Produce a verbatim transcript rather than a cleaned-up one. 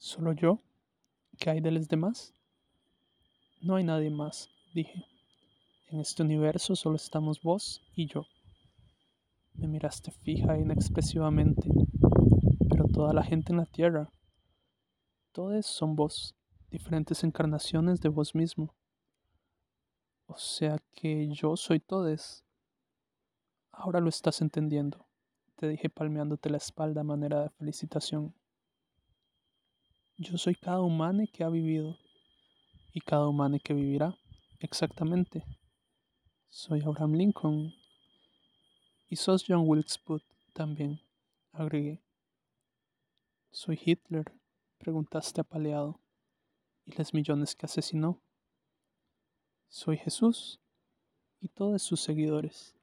¿Solo yo? ¿Qué hay de los demás? No hay nadie más, dije. En este universo solo estamos vos y yo. Me miraste fija e inexpresivamente. Pero toda la gente en la Tierra, todos son vos, diferentes encarnaciones de vos mismo. O sea que yo soy todes. Ahora lo estás entendiendo, te dije palmeándote la espalda a manera de felicitación. Yo soy cada humano que ha vivido y cada humano que vivirá. Exactamente. Soy Abraham Lincoln. Y sos John Wilkes Booth también, agregué. ¿Soy Hitler?, preguntaste apaleado. ¿Y los millones que asesinó? Soy Jesús y todos sus seguidores.